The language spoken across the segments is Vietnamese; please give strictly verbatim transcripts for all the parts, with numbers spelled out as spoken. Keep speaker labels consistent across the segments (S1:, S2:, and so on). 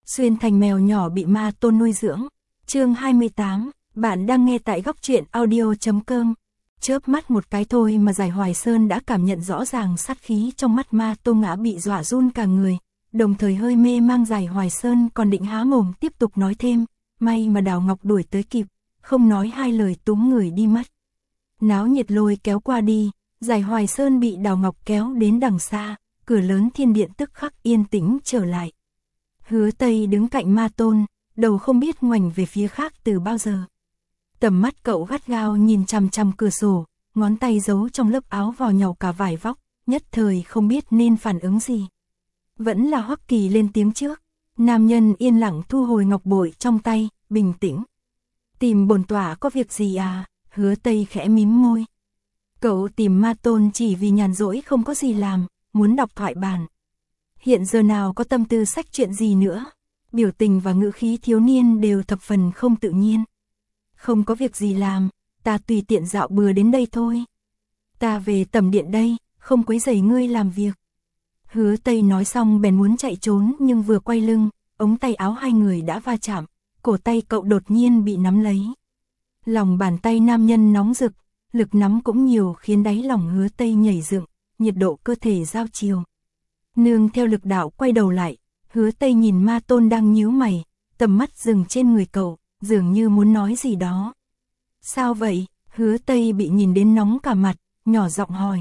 S1: xuyên thành mèo nhỏ bị ma tôn nuôi dưỡng. Chương hai mươi tám, bạn đang nghe tại góc truyện audio.com. Chớp mắt một cái thôi mà Giải Hoài Sơn đã cảm nhận rõ ràng sát khí trong mắt ma tôn, ngã bị dọa run cả người, đồng thời hơi mê mang. Giải Hoài Sơn còn định há mồm tiếp tục nói thêm, may mà Đào Ngọc đuổi tới kịp, không nói hai lời túm người đi mất. Náo nhiệt lôi kéo qua đi, Giải Hoài Sơn bị Đào Ngọc kéo đến đằng xa, cửa lớn thiên điện tức khắc yên tĩnh trở lại. Hứa Tây đứng cạnh ma tôn, đầu không biết ngoảnh về phía khác từ bao giờ. Tầm mắt cậu gắt gao nhìn chằm chằm cửa sổ, ngón tay giấu trong lớp áo vò nhàu cả vải vóc, nhất thời không biết nên phản ứng gì. Vẫn là Hoắc Kỳ lên tiếng trước. Nam nhân yên lặng thu hồi ngọc bội trong tay, bình tĩnh. Tìm bổn tọa có việc gì à? Hứa Tây khẽ mím môi. Cậu tìm ma tôn chỉ vì nhàn rỗi không có gì làm, muốn đọc thoại bản. Hiện giờ nào có tâm tư sách chuyện gì nữa. Biểu tình và ngữ khí thiếu niên đều thập phần không tự nhiên. Không có việc gì làm, ta tùy tiện dạo bừa đến đây thôi. Ta về tầm điện đây, không quấy rầy ngươi làm việc. Hứa Tây nói xong bèn muốn chạy trốn, nhưng vừa quay lưng, ống tay áo hai người đã va chạm, cổ tay cậu đột nhiên bị nắm lấy. Lòng bàn tay nam nhân nóng rực, lực nắm cũng nhiều khiến đáy lòng Hứa Tây nhảy dựng, nhiệt độ cơ thể giao chiều. Nương theo lực đạo quay đầu lại, Hứa Tây nhìn ma tôn đang nhíu mày, tầm mắt dừng trên người cậu, dường như muốn nói gì đó. Sao vậy? Hứa Tây bị nhìn đến nóng cả mặt, nhỏ giọng hỏi.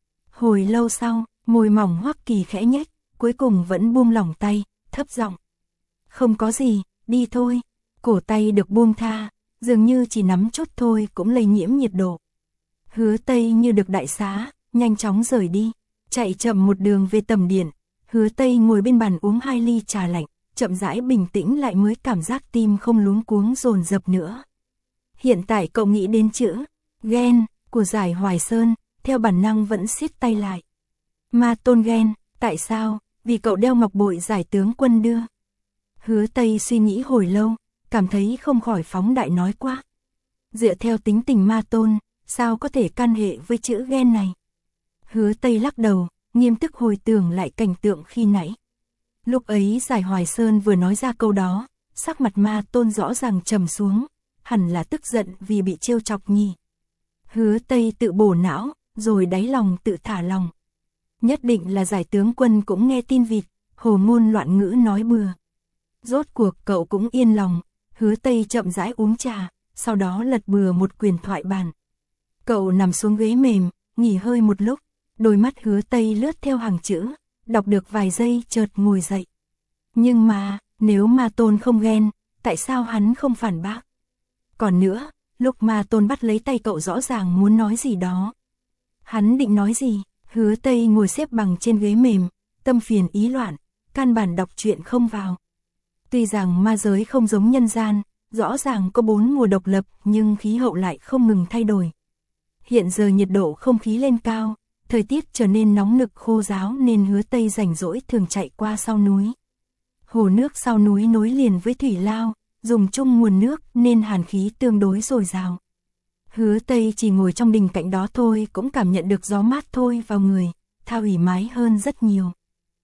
S1: Hồi lâu sau, môi mỏng Hoắc Kỳ khẽ nhếch, cuối cùng vẫn buông lỏng tay, thấp giọng. Không có gì, đi thôi. Cổ tay được buông tha, dường như chỉ nắm chút thôi cũng lây nhiễm nhiệt độ. Hứa Tây như được đại xá, nhanh chóng rời đi, chạy chậm một đường về tầm điện. Hứa Tây ngồi bên bàn uống hai ly trà lạnh, chậm rãi bình tĩnh lại mới cảm giác tim không luống cuống dồn dập nữa. Hiện tại cậu nghĩ đến chữ ghen của Giải Hoài Sơn, theo bản năng vẫn siết tay lại. Ma tôn ghen, tại sao? Vì cậu đeo ngọc bội Giải tướng quân đưa. Hứa Tây suy nghĩ hồi lâu, cảm thấy không khỏi phóng đại nói quá. Dựa theo tính tình ma tôn, sao có thể can hệ với chữ ghen này? Hứa Tây lắc đầu, nghiêm túc hồi tưởng lại cảnh tượng khi nãy. Lúc ấy Giải Hoài Sơn vừa nói ra câu đó, sắc mặt ma tôn rõ ràng trầm xuống, hẳn là tức giận vì bị trêu chọc nhỉ. Hứa Tây tự bổ não, rồi đáy lòng tự thả lòng. Nhất định là Giải tướng quân cũng nghe tin vịt, hồ ngôn loạn ngữ nói bừa. Rốt cuộc cậu cũng yên lòng. Hứa Tây chậm rãi uống trà, sau đó lật bừa một quyển thoại bản. Cậu nằm xuống ghế mềm, nghỉ hơi một lúc, đôi mắt Hứa Tây lướt theo hàng chữ, đọc được vài giây chợt ngồi dậy. Nhưng mà, nếu ma tôn không ghen, tại sao hắn không phản bác? Còn nữa, lúc ma tôn bắt lấy tay cậu rõ ràng muốn nói gì đó. Hắn định nói gì? Hứa Tây ngồi xếp bằng trên ghế mềm, tâm phiền ý loạn, căn bản đọc truyện không vào. Tuy rằng ma giới không giống nhân gian, rõ ràng có bốn mùa độc lập, nhưng khí hậu lại không ngừng thay đổi. Hiện giờ nhiệt độ không khí lên cao, thời tiết trở nên nóng nực khô ráo nên Hứa Tây rảnh rỗi thường chạy qua sau núi. Hồ nước sau núi nối liền với thủy lao, dùng chung nguồn nước nên hàn khí tương đối dồi dào. Hứa Tây chỉ ngồi trong đình cạnh đó thôi cũng cảm nhận được gió mát thôi vào người, tha ủy mái hơn rất nhiều.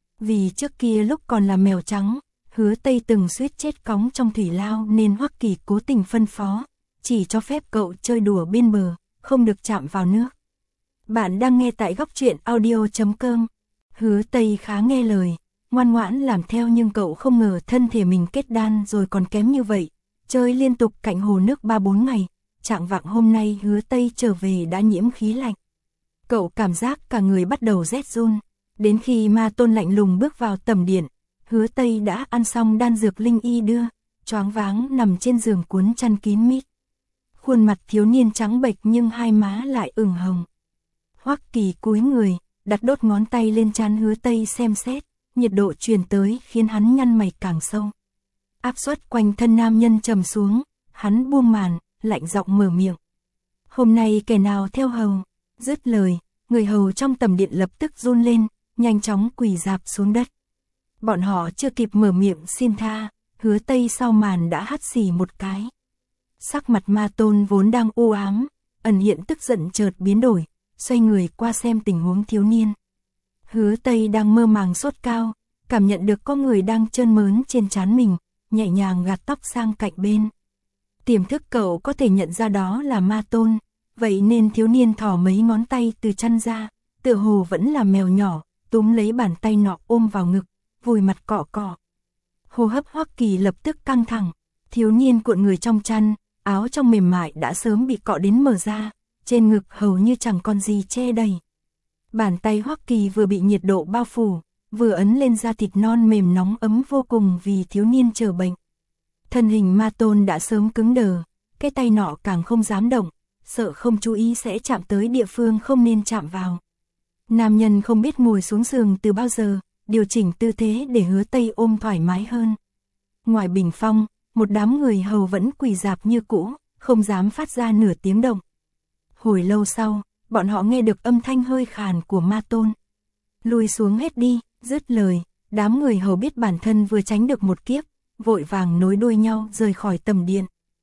S1: Vì trước kia lúc còn là mèo trắng, Hứa Tây từng suýt chết cóng trong thủy lao nên Hoắc Kỳ cố tình phân phó, chỉ cho phép cậu chơi đùa bên bờ, không được chạm vào nước. Bạn đang nghe tại góc truyện audio.com. Hứa Tây khá nghe lời, ngoan ngoãn làm theo, nhưng cậu không ngờ thân thể mình kết đan rồi còn kém như vậy, chơi liên tục cạnh hồ nước ba bốn ngày, trạng vạng hôm nay Hứa Tây trở về đã nhiễm khí lạnh. Cậu cảm giác cả người bắt đầu rét run, đến khi ma tôn lạnh lùng bước vào tầm điện, Hứa Tây đã ăn xong đan dược linh y đưa, choáng váng nằm trên giường cuốn chăn kín mít. Khuôn mặt thiếu niên trắng bệch nhưng hai má lại ửng hồng. Hoắc Kỳ cúi người, đặt đốt ngón tay lên trán Hứa Tây xem xét, nhiệt độ truyền tới khiến hắn nhăn mày càng sâu. Áp suất quanh thân nam nhân trầm xuống, hắn buông màn, lạnh giọng mở miệng. Hôm nay kẻ nào theo hầu? Dứt lời, người hầu trong tầm điện lập tức run lên, nhanh chóng quỳ rạp xuống đất. Bọn họ chưa kịp mở miệng xin tha, Hứa Tây sau màn đã hắt xì một cái. Sắc mặt ma tôn vốn đang u ám, ẩn hiện tức giận chợt biến đổi, xoay người qua xem tình huống thiếu niên. Hứa Tây đang mơ màng sốt cao, cảm nhận được có người đang trơn mớn trên trán mình, nhẹ nhàng gạt tóc sang cạnh bên. Tiềm thức cậu có thể nhận ra đó là Ma Tôn, vậy nên thiếu niên thò mấy ngón tay từ chăn ra, tựa hồ vẫn là mèo nhỏ, túm lấy bàn tay nọ ôm vào ngực, vùi mặt cọ cọ. Hô hấp Hoắc Kỳ lập tức căng thẳng, thiếu niên cuộn người trong chăn, áo trong mềm mại đã sớm bị cọ đến mở ra, trên ngực hầu như chẳng còn gì che đầy. Bàn tay Hoắc Kỳ vừa bị nhiệt độ bao phủ, vừa ấn lên da thịt non mềm nóng ấm vô cùng vì thiếu niên chờ bệnh. Thân hình Ma Tôn đã sớm cứng đờ, cái tay nọ càng không dám động, sợ không chú ý sẽ chạm tới địa phương không nên chạm vào. Nam nhân không biết ngồi xuống giường từ bao giờ, điều chỉnh tư thế để Hứa Tây ôm thoải mái hơn. Ngoài bình phong, một đám người hầu vẫn quỳ rạp như cũ, không dám phát ra nửa tiếng động. Hồi lâu sau, bọn họ nghe được âm thanh hơi khàn của Ma Tôn. Lùi xuống hết đi, dứt lời, đám người hầu biết bản thân vừa tránh được một kiếp, vội vàng nối đuôi nhau rời khỏi tầm điện.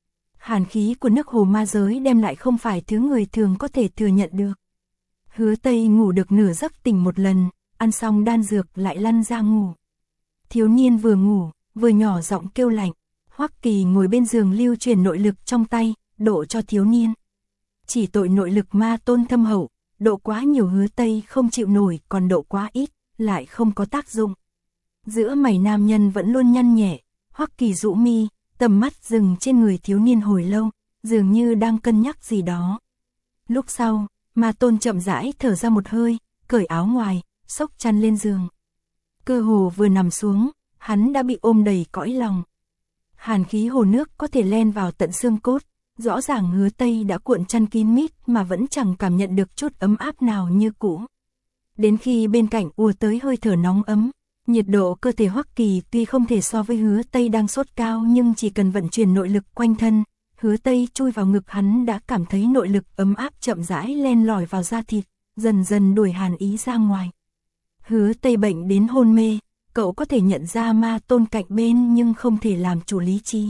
S1: Hàn khí của nước hồ ma giới đem lại không phải thứ người thường có thể thừa nhận được. Hứa Tây ngủ được nửa giấc tỉnh một lần, ăn xong đan dược lại lăn ra ngủ. Thiếu niên vừa ngủ, vừa nhỏ giọng kêu lạnh. Hoắc Kỳ ngồi bên giường lưu truyền nội lực trong tay, độ cho thiếu niên. Chỉ tội nội lực Ma Tôn thâm hậu, độ quá nhiều Hứa Tây không chịu nổi, còn độ quá ít, lại không có tác dụng. Giữa mày nam nhân vẫn luôn nhăn nhẹ, Hoắc Kỳ rũ mi, tầm mắt dừng trên người thiếu niên hồi lâu, dường như đang cân nhắc gì đó. Lúc sau, Ma Tôn chậm rãi thở ra một hơi, cởi áo ngoài, xốc chăn lên giường. Cơ hồ vừa nằm xuống, hắn đã bị ôm đầy cõi lòng. Hàn khí hồ nước có thể len vào tận xương cốt, rõ ràng Hứa Tây đã cuộn chăn kín mít mà vẫn chẳng cảm nhận được chút ấm áp nào như cũ. Đến khi bên cạnh ùa tới hơi thở nóng ấm, nhiệt độ cơ thể Hoắc Kỳ tuy không thể so với Hứa Tây đang sốt cao nhưng chỉ cần vận chuyển nội lực quanh thân, Hứa Tây chui vào ngực hắn đã cảm thấy nội lực ấm áp chậm rãi len lỏi vào da thịt, dần dần đuổi hàn ý ra ngoài. Hứa Tây bệnh đến hôn mê, cậu có thể nhận ra Ma Tôn cạnh bên nhưng không thể làm chủ lý trí.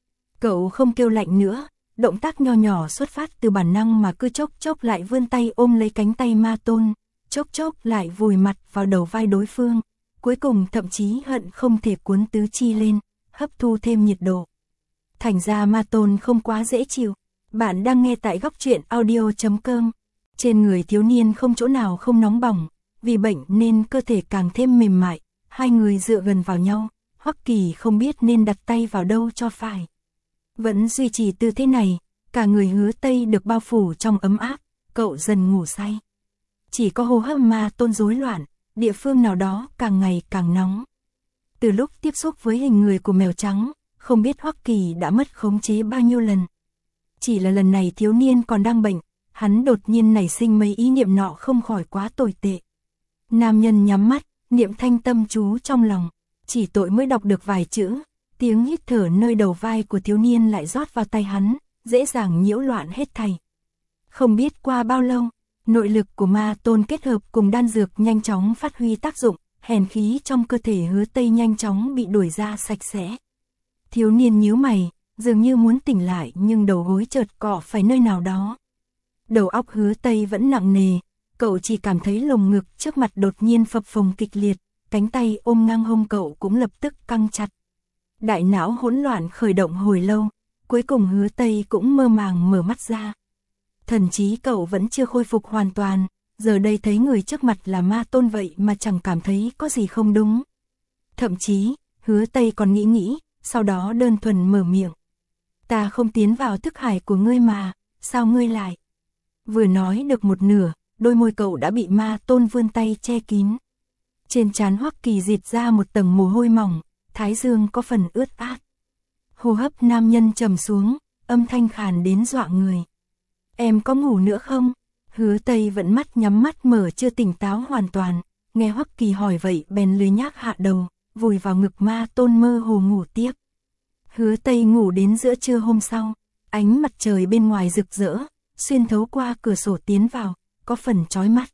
S1: Cậu không kêu lạnh nữa, động tác nho nhỏ xuất phát từ bản năng mà cứ chốc chốc lại vươn tay ôm lấy cánh tay Ma Tôn, chốc chốc lại vùi mặt vào đầu vai đối phương, cuối cùng thậm chí hận không thể cuốn tứ chi lên, hấp thu thêm nhiệt độ. Thành ra Ma Tôn không quá dễ chịu. Bạn đang nghe tại góc truyện audio chấm com. Trên người thiếu niên không chỗ nào không nóng bỏng, vì bệnh nên cơ thể càng thêm mềm mại, hai người dựa gần vào nhau, Hoắc Kỳ không biết nên đặt tay vào đâu cho phải. Vẫn duy trì tư thế này, cả người Hứa Tây được bao phủ trong ấm áp, cậu dần ngủ say. Chỉ có hô hấp Ma Tôn rối loạn, địa phương nào đó càng ngày càng nóng. Từ lúc tiếp xúc với hình người của mèo trắng, không biết Hoắc Kỳ đã mất khống chế bao nhiêu lần. Chỉ là lần này thiếu niên còn đang bệnh, hắn đột nhiên nảy sinh mấy ý niệm nọ không khỏi quá tồi tệ. Nam nhân nhắm mắt, niệm thanh tâm chú trong lòng, chỉ tội mới đọc được vài chữ, tiếng hít thở nơi đầu vai của thiếu niên lại rót vào tay hắn, dễ dàng nhiễu loạn hết thảy. Không biết qua bao lâu, nội lực của Ma Tôn kết hợp cùng đan dược nhanh chóng phát huy tác dụng, hèn khí trong cơ thể Hứa Tây nhanh chóng bị đuổi ra sạch sẽ. Thiếu niên nhíu mày, dường như muốn tỉnh lại nhưng đầu gối chợt cọ phải nơi nào đó. Đầu óc Hứa Tây vẫn nặng nề, cậu chỉ cảm thấy lồng ngực trước mặt đột nhiên phập phồng kịch liệt, cánh tay ôm ngang hông cậu cũng lập tức căng chặt. Đại não hỗn loạn khởi động hồi lâu, cuối cùng Hứa Tây cũng mơ màng mở mắt ra. Thần trí cậu vẫn chưa khôi phục hoàn toàn, giờ đây thấy người trước mặt là Ma Tôn vậy mà chẳng cảm thấy có gì không đúng. Thậm chí, Hứa Tây còn nghĩ nghĩ, sau đó đơn thuần mở miệng. Ta không tiến vào thức hải của ngươi mà, sao ngươi lại? Vừa nói được một nửa, đôi môi cậu đã bị Ma Tôn vươn tay che kín. Trên trán Hoắc Kỳ rịt ra một tầng mồ hôi mỏng, thái dương có phần ướt át. Hô hấp nam nhân trầm xuống, âm thanh khàn đến dọa người. Em có ngủ nữa không? Hứa Tây vẫn mắt nhắm mắt mở chưa tỉnh táo hoàn toàn, nghe Hoắc Kỳ hỏi vậy bèn lười nhác hạ đầu, vùi vào ngực Ma Tôn mơ hồ ngủ tiếp. Hứa Tây ngủ đến giữa trưa hôm sau, ánh mặt trời bên ngoài rực rỡ, xuyên thấu qua cửa sổ tiến vào, có phần chói mắt.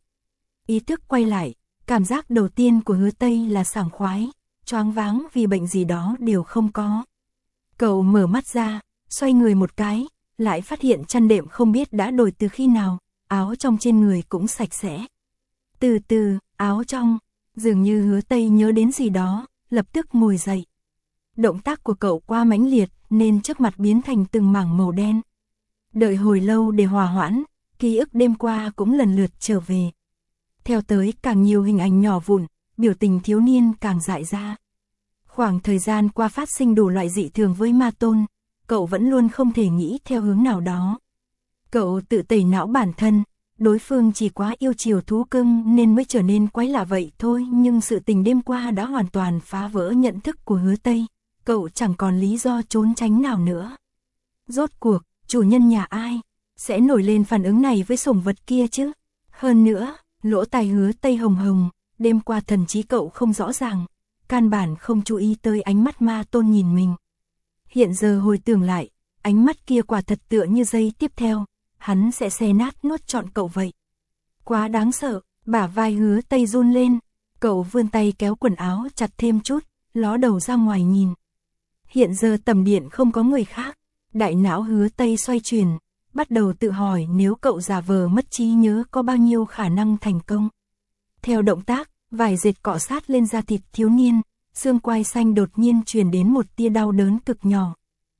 S1: Ý thức quay lại, cảm giác đầu tiên của Hứa Tây là sảng khoái, choáng váng vì bệnh gì đó đều không có. Cậu mở mắt ra, xoay người một cái, lại phát hiện chăn đệm không biết đã đổi từ khi nào, áo trong trên người cũng sạch sẽ. Từ từ, áo trong, Dường như Hứa Tây nhớ đến gì đó, lập tức ngồi dậy. Động tác của cậu quá mãnh liệt nên trước mặt biến thành từng mảng màu đen. Đợi hồi lâu để hòa hoãn, ký ức đêm qua cũng lần lượt trở về. Theo tới càng nhiều hình ảnh nhỏ vụn, biểu tình thiếu niên càng dại ra. Khoảng thời gian qua phát sinh đủ loại dị thường với Ma Tôn, cậu vẫn luôn không thể nghĩ theo hướng nào đó. Cậu tự tẩy não bản thân, đối phương chỉ quá yêu chiều thú cưng nên mới trở nên quái lạ vậy thôi, nhưng sự tình đêm qua đã hoàn toàn phá vỡ nhận thức của Hứa Tây, cậu chẳng còn lý do trốn tránh nào nữa. Rốt cuộc, chủ nhân nhà ai sẽ nổi lên phản ứng này với sủng vật kia chứ? Hơn nữa, lỗ tai Hứa Tây hồng hồng, đêm qua thần trí cậu không rõ ràng, căn bản không chú ý tới ánh mắt Ma Tôn nhìn mình. Hiện giờ hồi tưởng lại, ánh mắt kia quả thật tựa như giây tiếp theo, hắn sẽ xé nát nuốt trọn cậu vậy. Quá đáng sợ, bả vai Hứa Tây run lên, cậu vươn tay kéo quần áo chặt thêm chút, ló đầu ra ngoài nhìn. Hiện giờ tầm điện không có người khác, đại não Hứa Tây xoay chuyển, bắt đầu tự hỏi nếu cậu giả vờ mất trí nhớ có bao nhiêu khả năng thành công. Theo động tác, vải dệt cọ sát lên da thịt thiếu niên, xương quai xanh đột nhiên truyền đến một tia đau đớn cực nhỏ.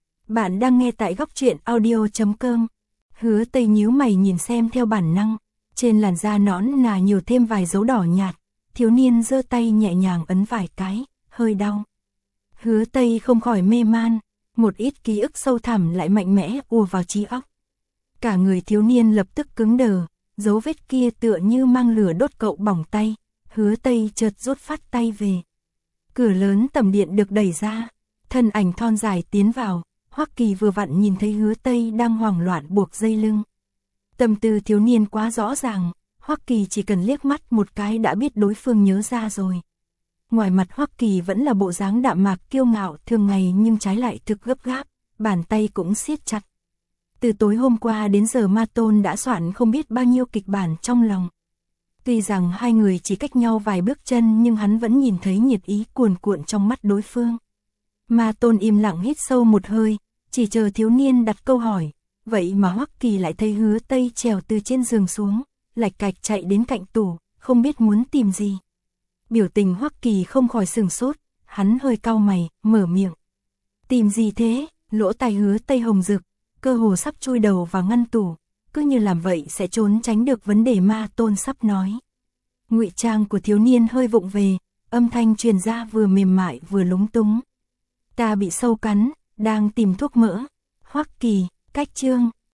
S1: Bạn đang nghe tại góc truyện audio chấm com. Hứa Tây nhíu mày nhìn xem theo bản năng, trên làn da nõn nà nhiều thêm vài dấu đỏ nhạt, thiếu niên giơ tay nhẹ nhàng ấn vài cái, hơi đau. Hứa Tây không khỏi mê man, một ít ký ức sâu thẳm lại mạnh mẽ ùa vào trí óc. Cả người thiếu niên lập tức cứng đờ, dấu vết kia tựa như mang lửa đốt cậu bỏng tay, Hứa Tây chợt rút phát tay về. Cửa lớn tầm điện được đẩy ra, thân ảnh thon dài tiến vào, Hoắc Kỳ vừa vặn nhìn thấy Hứa Tây đang hoảng loạn buộc dây lưng. Tâm tư thiếu niên quá rõ ràng, Hoắc Kỳ chỉ cần liếc mắt một cái đã biết đối phương nhớ ra rồi. Ngoài mặt Hoắc Kỳ vẫn là bộ dáng đạm mạc kiêu ngạo thường ngày nhưng trái lại thực gấp gáp, bàn tay cũng siết chặt. Từ tối hôm qua đến giờ Ma Tôn đã soạn không biết bao nhiêu kịch bản trong lòng. Tuy rằng hai người chỉ cách nhau vài bước chân nhưng hắn vẫn nhìn thấy nhiệt ý cuồn cuộn trong mắt đối phương. Ma Tôn im lặng hít sâu một hơi, chỉ chờ thiếu niên đặt câu hỏi, vậy mà Hoắc Kỳ lại thấy Hứa Tây trèo từ trên giường xuống, lạch cạch chạy đến cạnh tủ, không biết muốn tìm gì. Biểu tình Hoắc Kỳ không khỏi sửng sốt, hắn hơi cau mày, mở miệng. Tìm gì thế? Lỗ tai Hứa Tây hồng rực, cơ hồ sắp chui đầu vào ngăn tủ, cứ như làm vậy sẽ trốn tránh được vấn đề Ma Tôn sắp nói. Ngụy trang của thiếu niên hơi vụng về, âm thanh truyền ra vừa mềm mại vừa lúng túng. Ta bị sâu cắn, đang tìm thuốc mỡ. Hoắc Kỳ, cách chương.